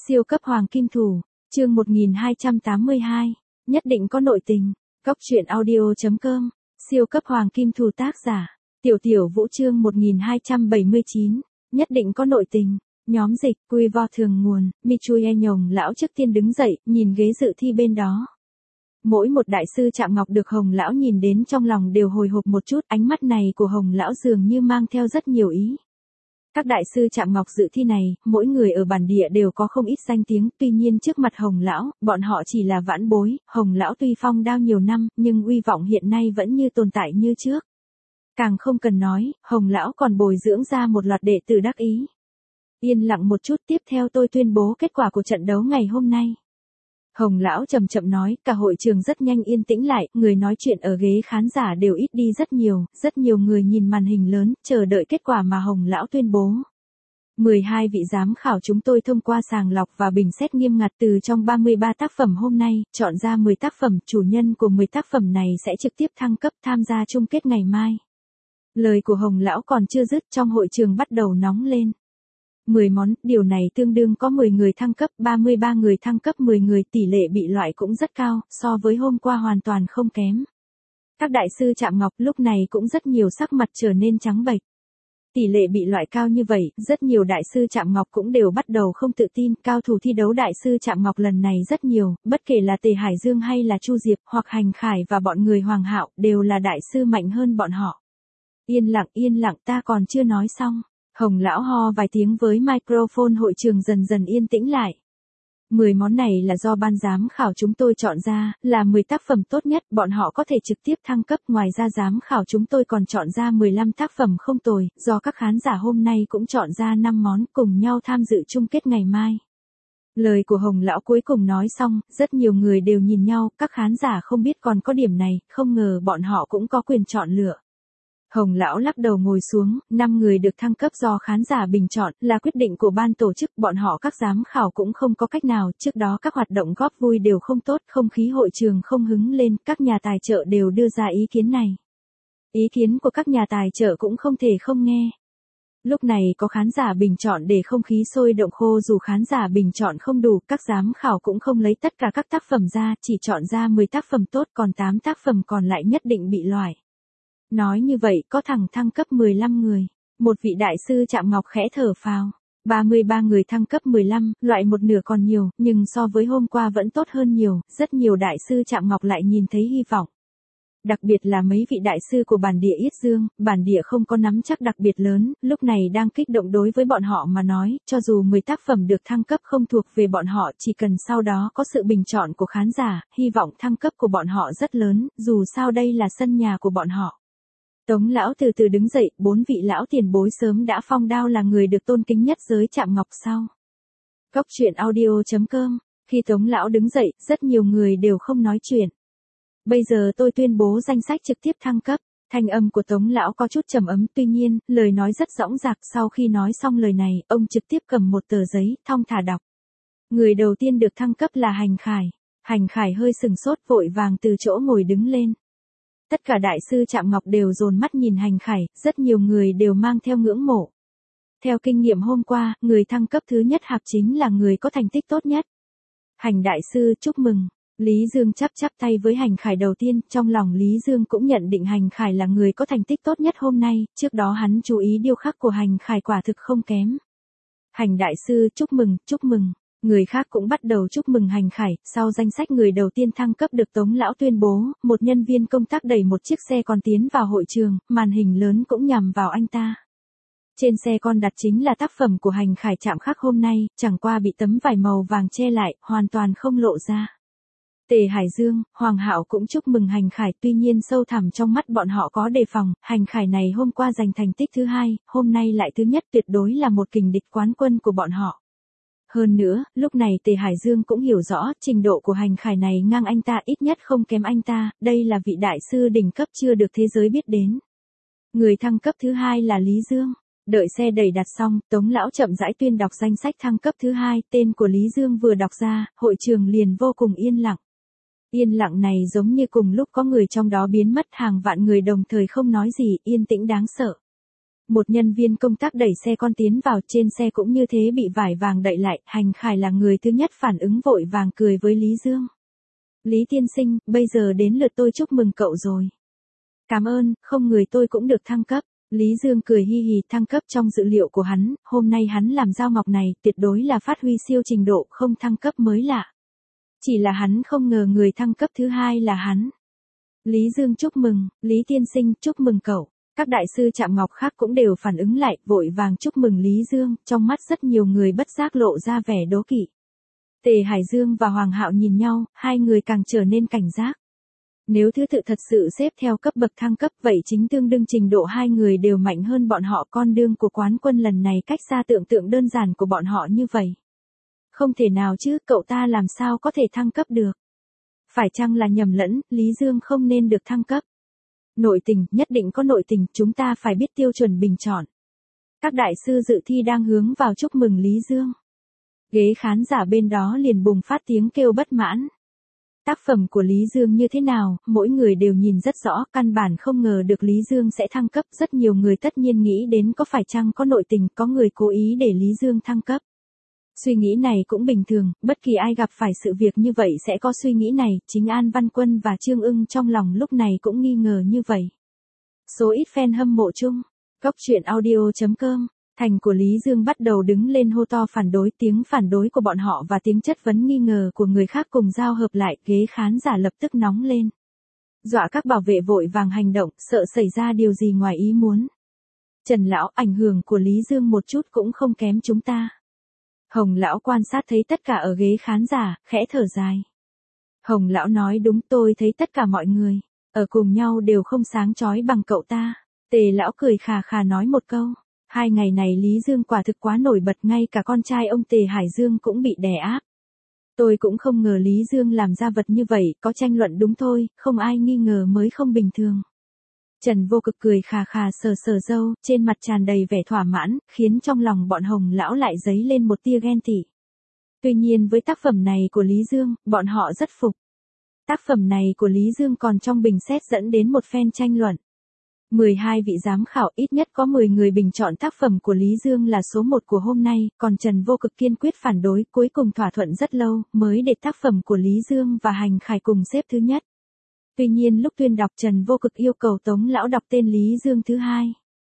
Siêu cấp hoàng kim thủ, chương 1282, nhất định có nội tình. Cóc truyện audio.com, siêu cấp hoàng kim thủ tác giả, Tiểu Tiểu Vũ chương 1279, nhất định có nội tình. Nhóm dịch, quy vo thường nguồn, Michuye Nhồng lão trước tiên đứng dậy, nhìn ghế dự thi bên đó. Mỗi một đại sư chạm ngọc được Hồng lão nhìn đến trong lòng đều hồi hộp một chút, ánh mắt này của Hồng lão dường như mang theo rất nhiều ý. Các đại sư chạm ngọc dự thi này, mỗi người ở bản địa đều có không ít danh tiếng, tuy nhiên trước mặt Hồng lão, bọn họ chỉ là vãn bối, Hồng lão tuy phong đao nhiều năm, nhưng uy vọng hiện nay vẫn như tồn tại như trước. Càng không cần nói, Hồng lão còn bồi dưỡng ra một loạt đệ tử đắc ý. Yên lặng một chút, tiếp theo tôi tuyên bố kết quả của trận đấu ngày hôm nay. Hồng lão chậm chậm nói, cả hội trường rất nhanh yên tĩnh lại, người nói chuyện ở ghế khán giả đều ít đi rất nhiều người nhìn màn hình lớn, chờ đợi kết quả mà Hồng lão tuyên bố. 12 vị giám khảo chúng tôi thông qua sàng lọc và bình xét nghiêm ngặt từ trong 33 tác phẩm hôm nay, chọn ra 10 tác phẩm, chủ nhân của 10 tác phẩm này sẽ trực tiếp thăng cấp tham gia chung kết ngày mai. Lời của Hồng lão còn chưa dứt, trong hội trường bắt đầu nóng lên. 10 món, điều này tương đương có 10 người thăng cấp, 33 người thăng cấp 10 người, tỷ lệ bị loại cũng rất cao, so với hôm qua hoàn toàn không kém. Các đại sư chạm ngọc lúc này cũng rất nhiều sắc mặt trở nên trắng bệch. Tỷ lệ bị loại cao như vậy, rất nhiều đại sư chạm ngọc cũng đều bắt đầu không tự tin, cao thủ thi đấu đại sư chạm ngọc lần này rất nhiều, bất kể là Tề Hải Dương hay là Chu Diệp hoặc Hành Khải và bọn người Hoàng Hạo, đều là đại sư mạnh hơn bọn họ. Yên lặng, ta còn chưa nói xong. Hồng lão ho vài tiếng với microphone, hội trường dần dần yên tĩnh lại. 10 món này là do ban giám khảo chúng tôi chọn ra, là 10 tác phẩm tốt nhất, bọn họ có thể trực tiếp thăng cấp, ngoài ra giám khảo chúng tôi còn chọn ra 15 tác phẩm không tồi, do các khán giả hôm nay cũng chọn ra 5 món cùng nhau tham dự chung kết ngày mai. Lời của Hồng lão cuối cùng nói xong, rất nhiều người đều nhìn nhau, các khán giả không biết còn có điểm này, không ngờ bọn họ cũng có quyền chọn lựa. Hồng lão lắc đầu ngồi xuống, 5 người được thăng cấp do khán giả bình chọn, là quyết định của ban tổ chức, bọn họ các giám khảo cũng không có cách nào, trước đó các hoạt động góp vui đều không tốt, không khí hội trường không hứng lên, các nhà tài trợ đều đưa ra ý kiến này. Ý kiến của các nhà tài trợ cũng không thể không nghe. Lúc này có khán giả bình chọn để không khí sôi động, khô dù khán giả bình chọn không đủ, các giám khảo cũng không lấy tất cả các tác phẩm ra, chỉ chọn ra 10 tác phẩm tốt, còn 8 tác phẩm còn lại nhất định bị loại. Nói như vậy, có thằng thăng cấp 15 người. Một vị đại sư chạm ngọc khẽ thở phào. 33 người thăng cấp 15, loại một nửa còn nhiều, nhưng so với hôm qua vẫn tốt hơn nhiều, rất nhiều đại sư chạm ngọc lại nhìn thấy hy vọng. Đặc biệt là mấy vị đại sư của bản địa Yết Dương, bản địa không có nắm chắc đặc biệt lớn, lúc này đang kích động đối với bọn họ mà nói, cho dù 10 tác phẩm được thăng cấp không thuộc về bọn họ, chỉ cần sau đó có sự bình chọn của khán giả, hy vọng thăng cấp của bọn họ rất lớn, dù sao đây là sân nhà của bọn họ. Tống lão từ từ đứng dậy, 4 vị lão tiền bối sớm đã phong đao là người được tôn kính nhất giới chạm ngọc sau. Cóc truyện audio.com, khi Tống lão đứng dậy, rất nhiều người đều không nói chuyện. Bây giờ tôi tuyên bố danh sách trực tiếp thăng cấp. Thanh âm của Tống lão có chút trầm ấm, tuy nhiên, lời nói rất dõng dạc, sau khi nói xong lời này, ông trực tiếp cầm một tờ giấy, thong thả đọc. Người đầu tiên được thăng cấp là Hành Khải. Hành Khải hơi sừng sốt, vội vàng từ chỗ ngồi đứng lên. Tất cả đại sư chạm ngọc đều dồn mắt nhìn Hành Khải, rất nhiều người đều mang theo ngưỡng mộ. Theo kinh nghiệm hôm qua, người thăng cấp thứ nhất hạp chính là người có thành tích tốt nhất. Hành đại sư chúc mừng. Lý Dương chắp tay với Hành Khải đầu tiên, trong lòng Lý Dương cũng nhận định Hành Khải là người có thành tích tốt nhất hôm nay, trước đó hắn chú ý điêu khắc của Hành Khải quả thực không kém. Hành đại sư chúc mừng. Người khác cũng bắt đầu chúc mừng Hành Khải, sau danh sách người đầu tiên thăng cấp được Tống lão tuyên bố, một nhân viên công tác đẩy một chiếc xe con tiến vào hội trường, màn hình lớn cũng nhằm vào anh ta. Trên xe con đặt chính là tác phẩm của Hành Khải chạm khắc hôm nay, chẳng qua bị tấm vải màu vàng che lại, hoàn toàn không lộ ra. Tề Hải Dương, Hoàng Hạo cũng chúc mừng Hành Khải, tuy nhiên sâu thẳm trong mắt bọn họ có đề phòng, Hành Khải này hôm qua giành thành tích thứ 2, hôm nay lại thứ nhất, tuyệt đối là một kình địch quán quân của bọn họ. Hơn nữa, lúc này Tề Hải Dương cũng hiểu rõ, trình độ của Hành Khải này ngang anh ta, ít nhất không kém anh ta, đây là vị đại sư đỉnh cấp chưa được thế giới biết đến. Người thăng cấp thứ 2 là Lý Dương. Đợi xe đẩy đặt xong, Tống lão chậm rãi tuyên đọc danh sách thăng cấp thứ 2, tên của Lý Dương vừa đọc ra, hội trường liền vô cùng yên lặng. Yên lặng này giống như cùng lúc có người trong đó biến mất, hàng vạn người đồng thời không nói gì, yên tĩnh đáng sợ. Một nhân viên công tác đẩy xe con tiến vào, trên xe cũng như thế bị vải vàng đậy lại, Hành Khải là người thứ nhất phản ứng vội vàng cười với Lý Dương. Lý tiên sinh, bây giờ đến lượt tôi chúc mừng cậu rồi. Cảm ơn, không người tôi cũng được thăng cấp. Lý Dương cười hi hi, thăng cấp trong dự liệu của hắn, hôm nay hắn làm dao ngọc này tuyệt đối là phát huy siêu trình độ, không thăng cấp mới lạ. Chỉ là hắn không ngờ người thăng cấp thứ hai là hắn. Lý Dương chúc mừng, Lý tiên sinh chúc mừng cậu. Các đại sư chạm ngọc khác cũng đều phản ứng lại, vội vàng chúc mừng Lý Dương, trong mắt rất nhiều người bất giác lộ ra vẻ đố kỵ. Tề Hải Dương và Hoàng Hạo nhìn nhau, hai người càng trở nên cảnh giác. Nếu thứ tự thật sự xếp theo cấp bậc thăng cấp vậy chính tương đương trình độ hai người đều mạnh hơn bọn họ, con đường của quán quân lần này cách xa tưởng tượng đơn giản của bọn họ như vậy. Không thể nào chứ, cậu ta làm sao có thể thăng cấp được. Phải chăng là nhầm lẫn, Lý Dương không nên được thăng cấp. Nội tình, nhất định có nội tình, chúng ta phải biết tiêu chuẩn bình chọn. Các đại sư dự thi đang hướng vào chúc mừng Lý Dương. Ghế khán giả bên đó liền bùng phát tiếng kêu bất mãn. Tác phẩm của Lý Dương như thế nào, mỗi người đều nhìn rất rõ, căn bản không ngờ được Lý Dương sẽ thăng cấp, rất nhiều người tất nhiên nghĩ đến có phải chăng có nội tình, có người cố ý để Lý Dương thăng cấp. Suy nghĩ này cũng bình thường, bất kỳ ai gặp phải sự việc như vậy sẽ có suy nghĩ này, chính An Văn Quân và Trương Ưng trong lòng lúc này cũng nghi ngờ như vậy. Số ít fan hâm mộ chung, goctruyện.audio.com, thành của Lý Dương bắt đầu đứng lên hô to phản đối, tiếng phản đối của bọn họ và tiếng chất vấn nghi ngờ của người khác cùng giao hợp lại, ghế khán giả lập tức nóng lên. Dọa các bảo vệ vội vàng hành động, sợ xảy ra điều gì ngoài ý muốn. Trần lão, ảnh hưởng của Lý Dương một chút cũng không kém chúng ta. Hồng lão quan sát thấy tất cả ở ghế khán giả, khẽ thở dài. Hồng lão nói đúng, tôi thấy tất cả mọi người ở cùng nhau đều không sáng chói bằng cậu ta. Tề lão cười khà khà nói một câu. 2 ngày này Lý Dương quả thực quá nổi bật, ngay cả con trai ông Tề Hải Dương cũng bị đè áp. Tôi cũng không ngờ Lý Dương làm ra vật như vậy, có tranh luận đúng thôi, không ai nghi ngờ mới không bình thường. Trần Vô Cực cười khà khà sờ sờ râu, trên mặt tràn đầy vẻ thỏa mãn, khiến trong lòng bọn Hồng lão lại dấy lên một tia ghen tị. Tuy nhiên với tác phẩm này của Lý Dương, bọn họ rất phục. Tác phẩm này của Lý Dương còn trong bình xét dẫn đến một phen tranh luận. 12 vị giám khảo, ít nhất có 10 người bình chọn tác phẩm của Lý Dương là số 1 của hôm nay, còn Trần Vô Cực kiên quyết phản đối, cuối cùng thỏa thuận rất lâu, mới để tác phẩm của Lý Dương và Hành Khải cùng xếp thứ nhất. Tuy nhiên lúc tuyên đọc Trần Vô Cực yêu cầu Tống lão đọc tên Lý Dương thứ hai.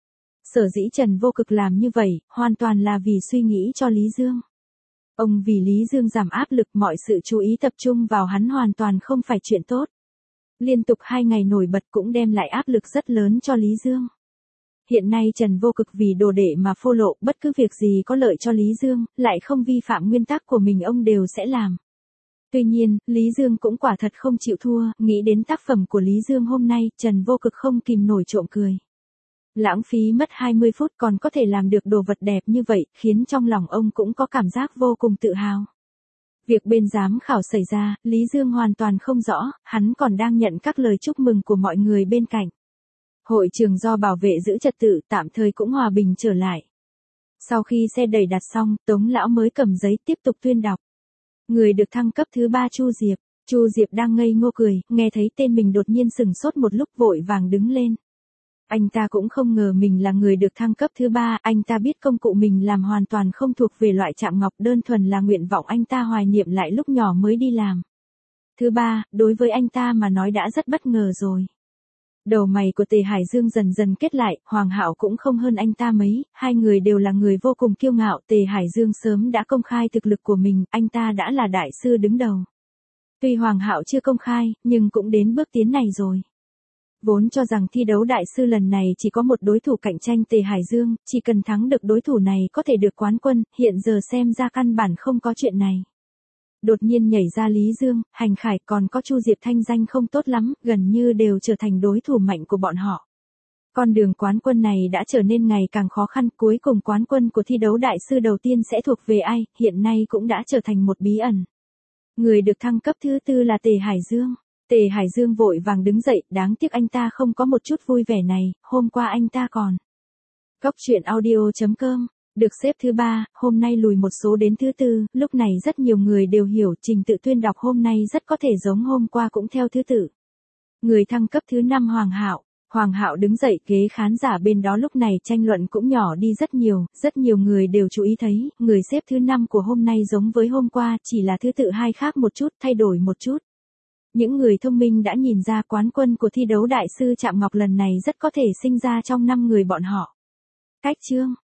Sở dĩ Trần Vô Cực làm như vậy, hoàn toàn là vì suy nghĩ cho Lý Dương. Ông vì Lý Dương giảm áp lực, mọi sự chú ý tập trung vào hắn hoàn toàn không phải chuyện tốt. Liên tục 2 ngày nổi bật cũng đem lại áp lực rất lớn cho Lý Dương. Hiện nay Trần Vô Cực vì đồ đệ mà phô lộ, bất cứ việc gì có lợi cho Lý Dương, lại không vi phạm nguyên tắc của mình ông đều sẽ làm. Tuy nhiên, Lý Dương cũng quả thật không chịu thua, nghĩ đến tác phẩm của Lý Dương hôm nay, Trần Vô Cực không kìm nổi trộm cười. Lãng phí mất 20 phút còn có thể làm được đồ vật đẹp như vậy, khiến trong lòng ông cũng có cảm giác vô cùng tự hào. Việc bên giám khảo xảy ra, Lý Dương hoàn toàn không rõ, hắn còn đang nhận các lời chúc mừng của mọi người bên cạnh. Hội trường do bảo vệ giữ trật tự tạm thời cũng hòa bình trở lại. Sau khi xe đẩy đặt xong, Tống lão mới cầm giấy tiếp tục tuyên đọc. Người được thăng cấp thứ 3 Chu Diệp. Chu Diệp đang ngây ngô cười, nghe thấy tên mình đột nhiên sừng sốt một lúc vội vàng đứng lên. Anh ta cũng không ngờ mình là người được thăng cấp thứ 3, anh ta biết công cụ mình làm hoàn toàn không thuộc về loại chạm ngọc, đơn thuần là nguyện vọng anh ta hoài niệm lại lúc nhỏ mới đi làm. Thứ 3, đối với anh ta mà nói đã rất bất ngờ rồi. Đầu mày của Tề Hải Dương dần dần kết lại, Hoàng Hạo cũng không hơn anh ta mấy, hai người đều là người vô cùng kiêu ngạo, Tề Hải Dương sớm đã công khai thực lực của mình, anh ta đã là đại sư đứng đầu. Tuy Hoàng Hạo chưa công khai, nhưng cũng đến bước tiến này rồi. Vốn cho rằng thi đấu đại sư lần này chỉ có một đối thủ cạnh tranh Tề Hải Dương, chỉ cần thắng được đối thủ này có thể được quán quân, hiện giờ xem ra căn bản không có chuyện này. Đột nhiên nhảy ra Lý Dương, Hành Khải còn có Chu Diệp thanh danh không tốt lắm, gần như đều trở thành đối thủ mạnh của bọn họ. Con đường quán quân này đã trở nên ngày càng khó khăn, cuối cùng quán quân của thi đấu đại sư đầu tiên sẽ thuộc về ai, hiện nay cũng đã trở thành một bí ẩn. Người được thăng cấp thứ 4 là Tề Hải Dương. Tề Hải Dương vội vàng đứng dậy, đáng tiếc anh ta không có một chút vui vẻ này, hôm qua anh ta còn. Goctruyện.audio.com, được xếp thứ 3, hôm nay lùi một số đến thứ 4, lúc này rất nhiều người đều hiểu trình tự tuyên đọc hôm nay rất có thể giống hôm qua cũng theo thứ tự. Người thăng cấp thứ 5 Hoàng Hạo, Hoàng Hạo đứng dậy, ghế khán giả bên đó lúc này tranh luận cũng nhỏ đi rất nhiều người đều chú ý thấy, người xếp thứ 5 của hôm nay giống với hôm qua, chỉ là thứ tự hai khác một chút, thay đổi một chút. Những người thông minh đã nhìn ra quán quân của thi đấu đại sư Trạm Ngọc lần này rất có thể sinh ra trong 5 người bọn họ. Cách chương